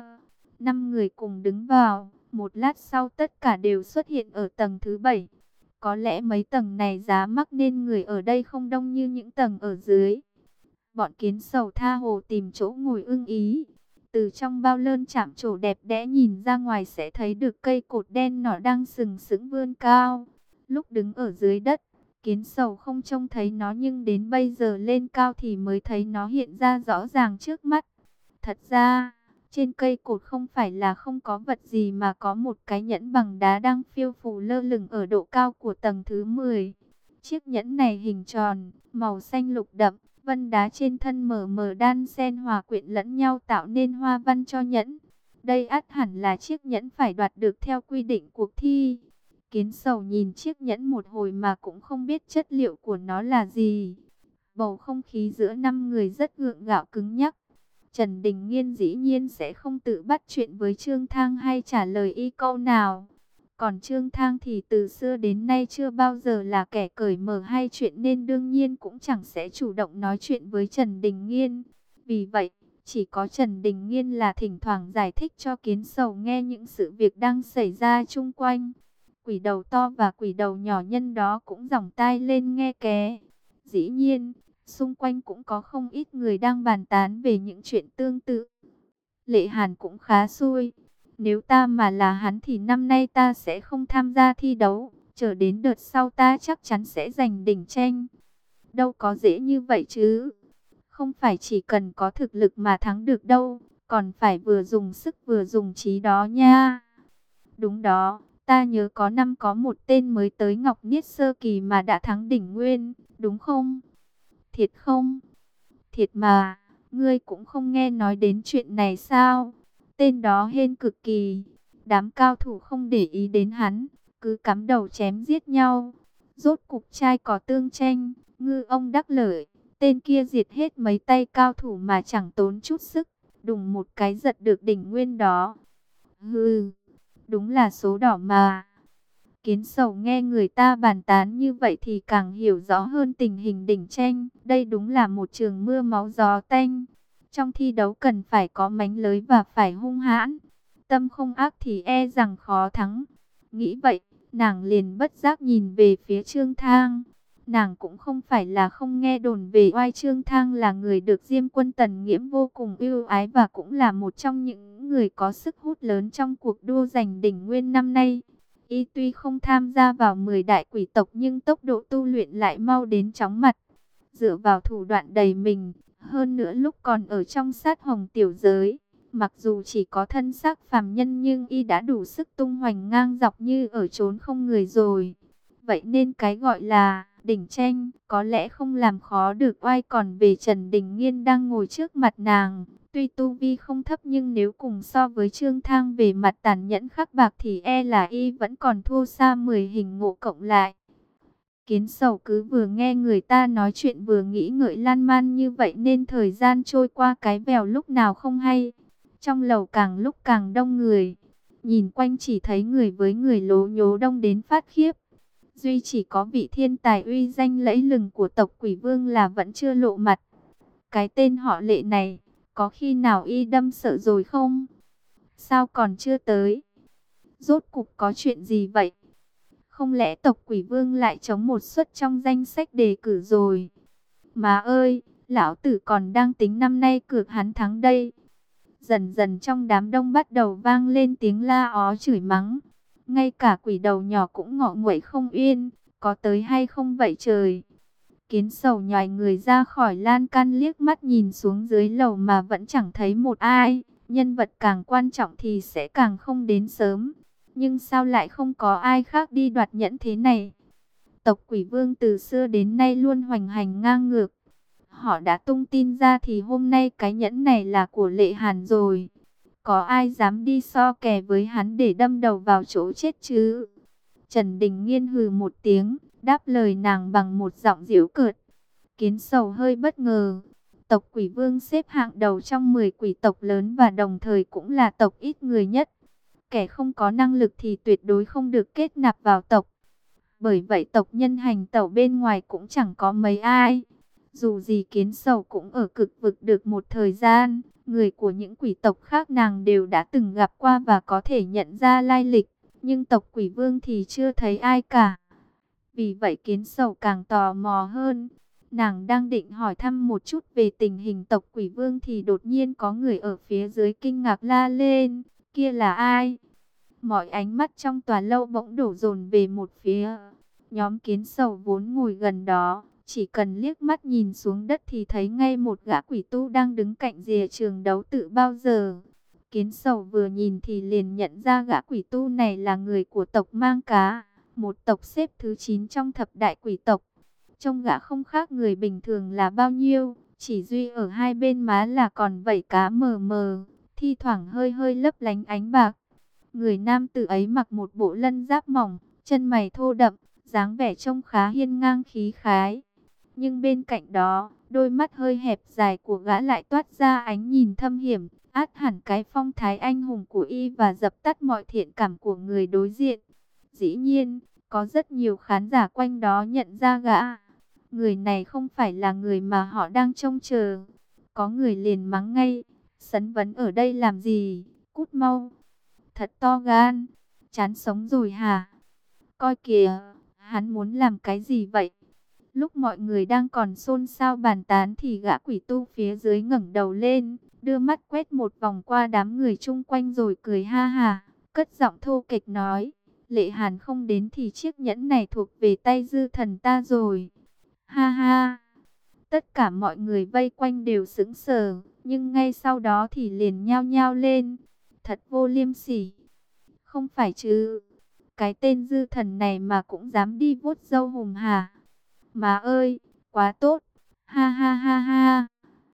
5 người cùng đứng vào. Một lát sau tất cả đều xuất hiện ở tầng thứ 7. Có lẽ mấy tầng này giá mắc nên người ở đây không đông như những tầng ở dưới. Bọn Kiến Sầu tha hồ tìm chỗ ngồi ưng ý. Từ trong bao lơn chạm trổ đẹp đẽ nhìn ra ngoài sẽ thấy được cây cột đen nọ đang sừng sững vươn cao. Lúc đứng ở dưới đất, Kiến Sầu không trông thấy nó, nhưng đến bây giờ lên cao thì mới thấy nó hiện ra rõ ràng trước mắt. Thật ra, trên cây cột không phải là không có vật gì mà có một cái nhẫn bằng đá đang phiêu phù lơ lửng ở độ cao của tầng thứ 10. Chiếc nhẫn này hình tròn, màu xanh lục đậm. Vân đá trên thân mờ mờ đan xen hòa quyện lẫn nhau tạo nên hoa văn cho nhẫn. Đây ắt hẳn là chiếc nhẫn phải đoạt được theo quy định cuộc thi. Kiến Sầu nhìn chiếc nhẫn một hồi mà cũng không biết chất liệu của nó là gì. Bầu không khí giữa 5 người rất gượng gạo cứng nhắc. Trần Đình Nghiên dĩ nhiên sẽ không tự bắt chuyện với Trương Thang hay trả lời y câu nào. Còn Trương Thang thì từ xưa đến nay chưa bao giờ là kẻ cởi mở hay chuyện nên đương nhiên cũng chẳng sẽ chủ động nói chuyện với Trần Đình Nghiên. Vì vậy, chỉ có Trần Đình Nghiên là thỉnh thoảng giải thích cho Kiến Sầu nghe những sự việc đang xảy ra chung quanh. Quỷ đầu to và quỷ đầu nhỏ nhân đó cũng giỏng tai lên nghe ké. Dĩ nhiên, xung quanh cũng có không ít người đang bàn tán về những chuyện tương tự. Lệ Hàn cũng khá xui. Nếu ta mà là hắn thì năm nay ta sẽ không tham gia thi đấu. Chờ đến đợt sau ta chắc chắn sẽ giành đỉnh tranh. Đâu có dễ như vậy chứ. Không phải chỉ cần có thực lực mà thắng được đâu. Còn phải vừa dùng sức vừa dùng trí đó nha. Đúng đó. Ta nhớ có năm có một tên mới tới Ngọc Niết Sơ Kỳ mà đã thắng đỉnh nguyên. Đúng không? Thiệt không? Thiệt mà. Ngươi cũng không nghe nói đến chuyện này sao? Tên đó hên cực kỳ. Đám cao thủ không để ý đến hắn, cứ cắm đầu chém giết nhau. Rốt cục trai có tương tranh, ngư ông đắc lợi. Tên kia diệt hết mấy tay cao thủ mà chẳng tốn chút sức. đùng một cái giật được đỉnh nguyên đó. Hừ, đúng là số đỏ mà. Kiến Sầu nghe người ta bàn tán như vậy thì càng hiểu rõ hơn tình hình đỉnh tranh. Đây đúng là một trường mưa máu gió tanh. Trong thi đấu cần phải có mánh lới và phải hung hãn. Tâm không ác thì e rằng khó thắng. Nghĩ vậy, nàng liền bất giác nhìn về phía Trương Thang. Nàng cũng không phải là không nghe đồn về oai. Trương Thang là người được Diêm Quân Tần Nghiễm vô cùng ưu ái và cũng là một trong những người có sức hút lớn trong cuộc đua giành đỉnh nguyên năm nay. Y tuy không tham gia vào 10 đại quỷ tộc nhưng tốc độ tu luyện lại mau đến chóng mặt. Dựa vào thủ đoạn đầy mình, hơn nữa lúc còn ở trong sát hồng tiểu giới, mặc dù chỉ có thân xác phàm nhân nhưng y đã đủ sức tung hoành ngang dọc như ở chốn không người rồi. Vậy nên cái gọi là đỉnh tranh có lẽ không làm khó được oai. Còn về Trần Đình Nghiên đang ngồi trước mặt nàng, tuy tu vi không thấp nhưng nếu cùng so với Trương Thang về mặt tàn nhẫn khắc bạc thì e là y vẫn còn thua xa 10 hình ngộ cộng lại. Kiến Sầu cứ vừa nghe người ta nói chuyện vừa nghĩ ngợi lan man như vậy nên thời gian trôi qua cái vèo lúc nào không hay. Trong lầu càng lúc càng đông người, nhìn quanh chỉ thấy người với người lố nhố đông đến phát khiếp. Duy chỉ có vị thiên tài uy danh lẫy lừng của tộc Quỷ Vương là vẫn chưa lộ mặt. Cái tên họ Lệ này, có khi nào y đâm sợ rồi không? Sao còn chưa tới? Rốt cục có chuyện gì vậy? Không lẽ tộc Quỷ Vương lại chống một suất trong danh sách đề cử rồi? Má ơi, lão tử còn đang tính năm nay cược hắn thắng đây. Dần dần trong đám đông bắt đầu vang lên tiếng la ó chửi mắng. Ngay cả quỷ đầu nhỏ cũng ngọ nguậy không yên, có tới hay không vậy trời? Kiến Sầu nhòi người ra khỏi lan can liếc mắt nhìn xuống dưới lầu mà vẫn chẳng thấy một ai. Nhân vật càng quan trọng thì sẽ càng không đến sớm. Nhưng sao lại không có ai khác đi đoạt nhẫn thế này? Tộc Quỷ Vương từ xưa đến nay luôn hoành hành ngang ngược. Họ đã tung tin ra thì hôm nay cái nhẫn này là của Lệ Hàn rồi. Có ai dám đi so kè với hắn để đâm đầu vào chỗ chết chứ? Trần Đình Nghiên hừ một tiếng, đáp lời nàng bằng một giọng giễu cợt. Kiến Sầu hơi bất ngờ. Tộc Quỷ Vương xếp hạng đầu trong 10 quỷ tộc lớn và đồng thời cũng là tộc ít người nhất. Kẻ không có năng lực thì tuyệt đối không được kết nạp vào tộc. Bởi vậy tộc nhân hành tẩu bên ngoài cũng chẳng có mấy ai. Dù gì Kiến Sầu cũng ở cực vực được một thời gian, người của những quỷ tộc khác nàng đều đã từng gặp qua và có thể nhận ra lai lịch. Nhưng tộc Quỷ Vương thì chưa thấy ai cả. Vì vậy Kiến Sầu càng tò mò hơn. Nàng đang định hỏi thăm một chút về tình hình tộc Quỷ Vương thì đột nhiên có người ở phía dưới kinh ngạc la lên. Kia là ai? Mọi ánh mắt trong tòa lâu bỗng đổ dồn về một phía. Nhóm Kiến Sầu vốn ngồi gần đó, chỉ cần liếc mắt nhìn xuống đất thì thấy ngay một gã quỷ tu đang đứng cạnh rìa trường đấu tự bao giờ. Kiến Sầu vừa nhìn thì liền nhận ra gã quỷ tu này là người của tộc Mang Cá, một tộc xếp thứ 9 trong thập đại quỷ tộc. Trông gã không khác người bình thường là bao nhiêu, chỉ duy ở hai bên má là còn vảy cá mờ mờ, thi thoảng hơi hơi lấp lánh ánh bạc. Người nam tử ấy mặc một bộ lân giáp mỏng, chân mày thô đậm, dáng vẻ trông khá hiên ngang khí khái. Nhưng bên cạnh đó, đôi mắt hơi hẹp dài của gã lại toát ra ánh nhìn thâm hiểm, át hẳn cái phong thái anh hùng của y và dập tắt mọi thiện cảm của người đối diện. Dĩ nhiên, có rất nhiều khán giả quanh đó nhận ra gã. Người này không phải là người mà họ đang trông chờ. Có người liền mắng ngay, sấn vấn ở đây làm gì, cút mau. Thật to gan, chán sống rồi hả? Coi kìa, hắn muốn làm cái gì vậy? Lúc mọi người đang còn xôn xao bàn tán thì gã quỷ tu phía dưới ngẩng đầu lên, đưa mắt quét một vòng qua đám người chung quanh rồi cười ha ha, cất giọng thô kệch nói, Lệ Hàn không đến thì chiếc nhẫn này thuộc về tay dư thần ta rồi. Ha ha! Tất cả mọi người vây quanh đều sững sờ, nhưng ngay sau đó thì liền nhao nhao lên. Thật vô liêm sỉ! Không phải chứ? Cái tên dư thần này mà cũng dám đi vuốt râu hùm hả? Má ơi, quá tốt! Ha ha ha ha!